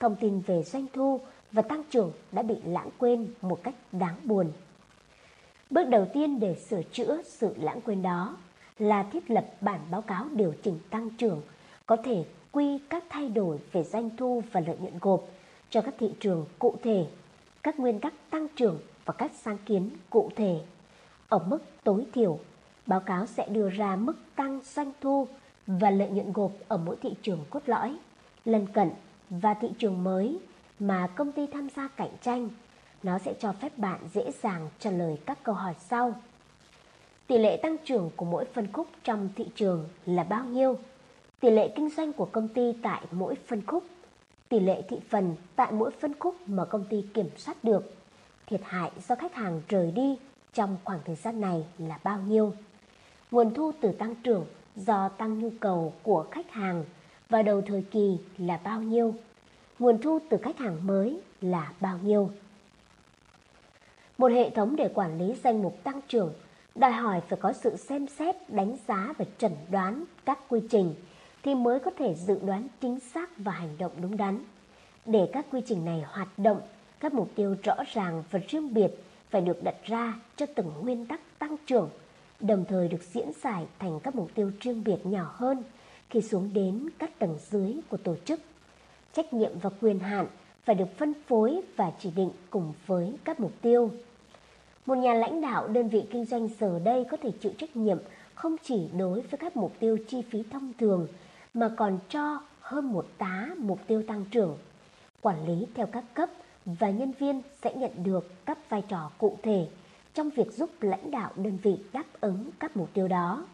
thông tin về doanh thu và tăng trưởng đã bị lãng quên một cách đáng buồn. Bước đầu tiên để sửa chữa sự lãng quên đó là thiết lập bản báo cáo điều chỉnh tăng trưởng có thể quy các thay đổi về doanh thu và lợi nhuận gộp cho các thị trường cụ thể, các nguyên tắc tăng trưởng và các sáng kiến cụ thể. Ở mức tối thiểu, báo cáo sẽ đưa ra mức tăng doanh thu và lợi nhuận gộp ở mỗi thị trường cốt lõi, lân cận và thị trường mới mà công ty tham gia cạnh tranh. Nó sẽ cho phép bạn dễ dàng trả lời các câu hỏi sau. Tỷ lệ tăng trưởng của mỗi phân khúc trong thị trường là bao nhiêu? Tỷ lệ kinh doanh của công ty tại mỗi phân khúc, tỷ lệ thị phần tại mỗi phân khúc mà công ty kiểm soát được, thiệt hại do khách hàng rời đi trong khoảng thời gian này là bao nhiêu, nguồn thu từ tăng trưởng do tăng nhu cầu của khách hàng vào đầu thời kỳ là bao nhiêu, nguồn thu từ khách hàng mới là bao nhiêu. Một hệ thống để quản lý danh mục tăng trưởng đòi hỏi phải có sự xem xét, đánh giá và chẩn đoán các quy trình thì mới có thể dự đoán chính xác và hành động đúng đắn. Để các quy trình này hoạt động, các mục tiêu rõ ràng và riêng biệt phải được đặt ra cho từng nguyên tắc tăng trưởng, đồng thời được diễn giải thành các mục tiêu riêng biệt nhỏ hơn khi xuống đến các tầng dưới của tổ chức. Trách nhiệm và quyền hạn phải được phân phối và chỉ định cùng với các mục tiêu. Một nhà lãnh đạo đơn vị kinh doanh giờ đây có thể chịu trách nhiệm không chỉ đối với các mục tiêu chi phí thông thường mà còn cho hơn một tá mục tiêu tăng trưởng. Quản lý theo các cấp và nhân viên sẽ nhận được các vai trò cụ thể trong việc giúp lãnh đạo đơn vị đáp ứng các mục tiêu đó.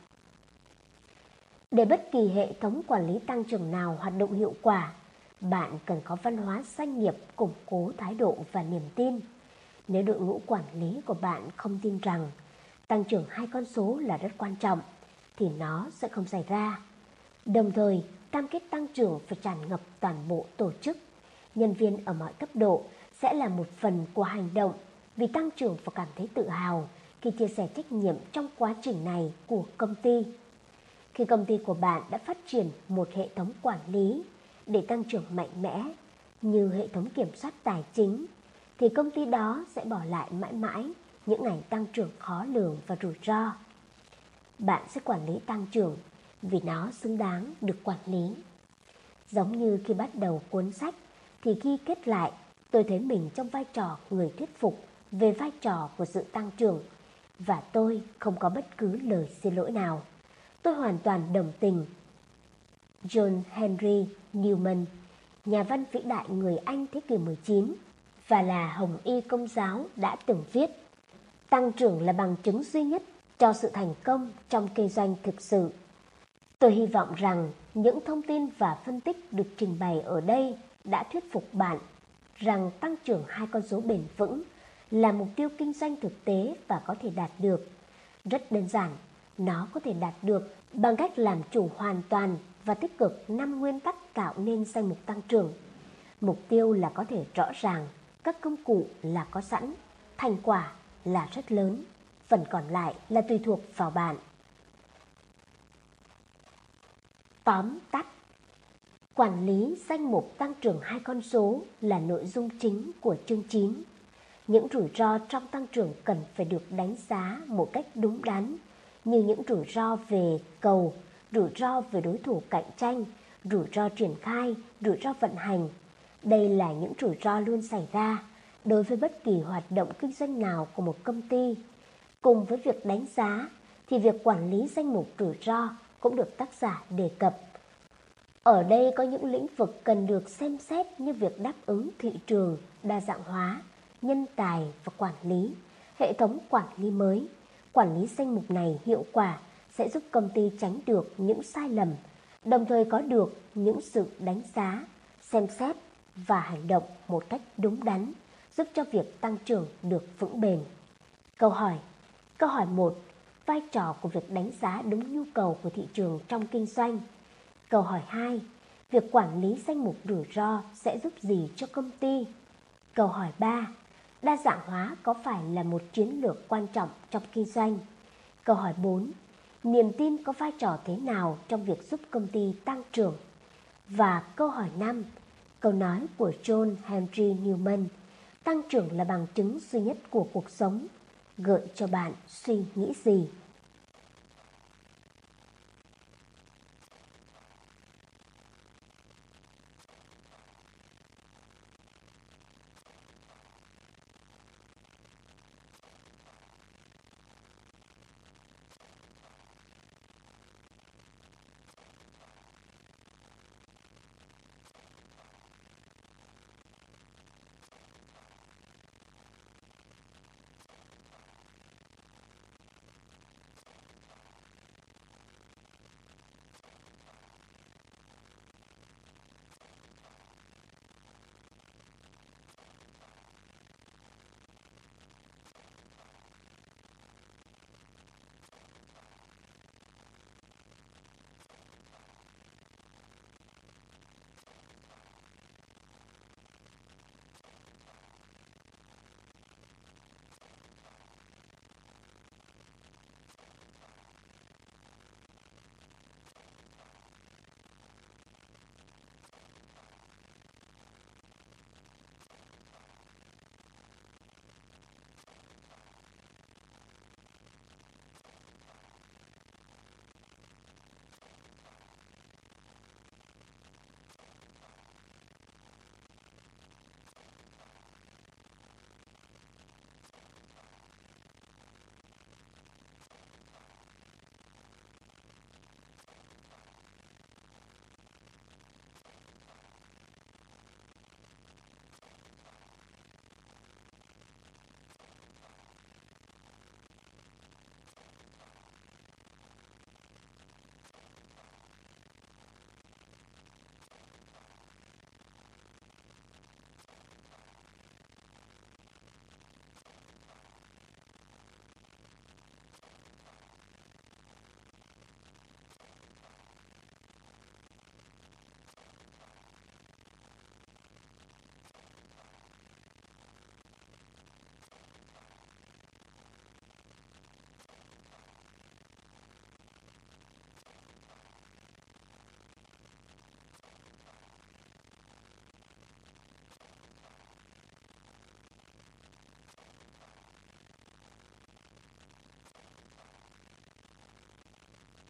Để bất kỳ hệ thống quản lý tăng trưởng nào hoạt động hiệu quả, bạn cần có văn hóa doanh nghiệp củng cố thái độ và niềm tin. Nếu đội ngũ quản lý của bạn không tin rằng tăng trưởng 2 con số là rất quan trọng, thì nó sẽ không xảy ra. Đồng thời, cam kết tăng trưởng phải tràn ngập toàn bộ tổ chức. Nhân viên ở mọi cấp độ sẽ là một phần của hành động vì tăng trưởng và cảm thấy tự hào khi chia sẻ trách nhiệm trong quá trình này của công ty. Khi công ty của bạn đã phát triển một hệ thống quản lý để tăng trưởng mạnh mẽ như hệ thống kiểm soát tài chính, thì công ty đó sẽ bỏ lại mãi mãi những ngày tăng trưởng khó lường và rủi ro. Bạn sẽ quản lý tăng trưởng vì nó xứng đáng được quản lý. Giống như khi bắt đầu cuốn sách, thì khi kết lại, tôi thấy mình trong vai trò người thuyết phục về vai trò của sự tăng trưởng, và tôi không có bất cứ lời xin lỗi nào. Tôi hoàn toàn đồng tình. John Henry Newman, nhà văn vĩ đại người Anh thế kỷ 19 và là hồng y Công giáo, đã từng viết: tăng trưởng là bằng chứng duy nhất cho sự thành công trong kinh doanh thực sự. Tôi hy vọng rằng những thông tin và phân tích được trình bày ở đây đã thuyết phục bạn rằng tăng trưởng 2 con số bền vững là mục tiêu kinh doanh thực tế và có thể đạt được. Rất đơn giản, nó có thể đạt được bằng cách làm chủ hoàn toàn và tích cực 5 nguyên tắc tạo nên danh mục tăng trưởng. Mục tiêu là có thể rõ ràng, các công cụ là có sẵn, thành quả là rất lớn, phần còn lại là tùy thuộc vào bạn. Tóm tắt, quản lý danh mục tăng trưởng 2 con số là nội dung chính của chương 9. Những rủi ro trong tăng trưởng cần phải được đánh giá một cách đúng đắn, như những rủi ro về cầu, rủi ro về đối thủ cạnh tranh, rủi ro triển khai, rủi ro vận hành. Đây là những rủi ro luôn xảy ra đối với bất kỳ hoạt động kinh doanh nào của một công ty. Cùng với việc đánh giá, thì việc quản lý danh mục rủi ro cũng được tác giả đề cập. Ở đây có những lĩnh vực cần được xem xét như việc đáp ứng thị trường, đa dạng hóa, nhân tài và quản lý, hệ thống quản lý mới. Quản lý danh mục này hiệu quả sẽ giúp công ty tránh được những sai lầm, đồng thời có được những sự đánh giá, xem xét và hành động một cách đúng đắn, giúp cho việc tăng trưởng được vững bền. Câu hỏi 1. Vai trò của việc đánh giá đúng nhu cầu của thị trường trong kinh doanh. Câu hỏi 2. Việc quản lý danh mục rủi ro sẽ giúp gì cho công ty? Câu hỏi 3. Đa dạng hóa có phải là một chiến lược quan trọng trong kinh doanh? Câu hỏi 4. Niềm tin có vai trò thế nào trong việc giúp công ty tăng trưởng? Và câu hỏi 5. Câu nói của John Henry Newman, tăng trưởng là bằng chứng duy nhất của cuộc sống, gợi cho bạn suy nghĩ gì?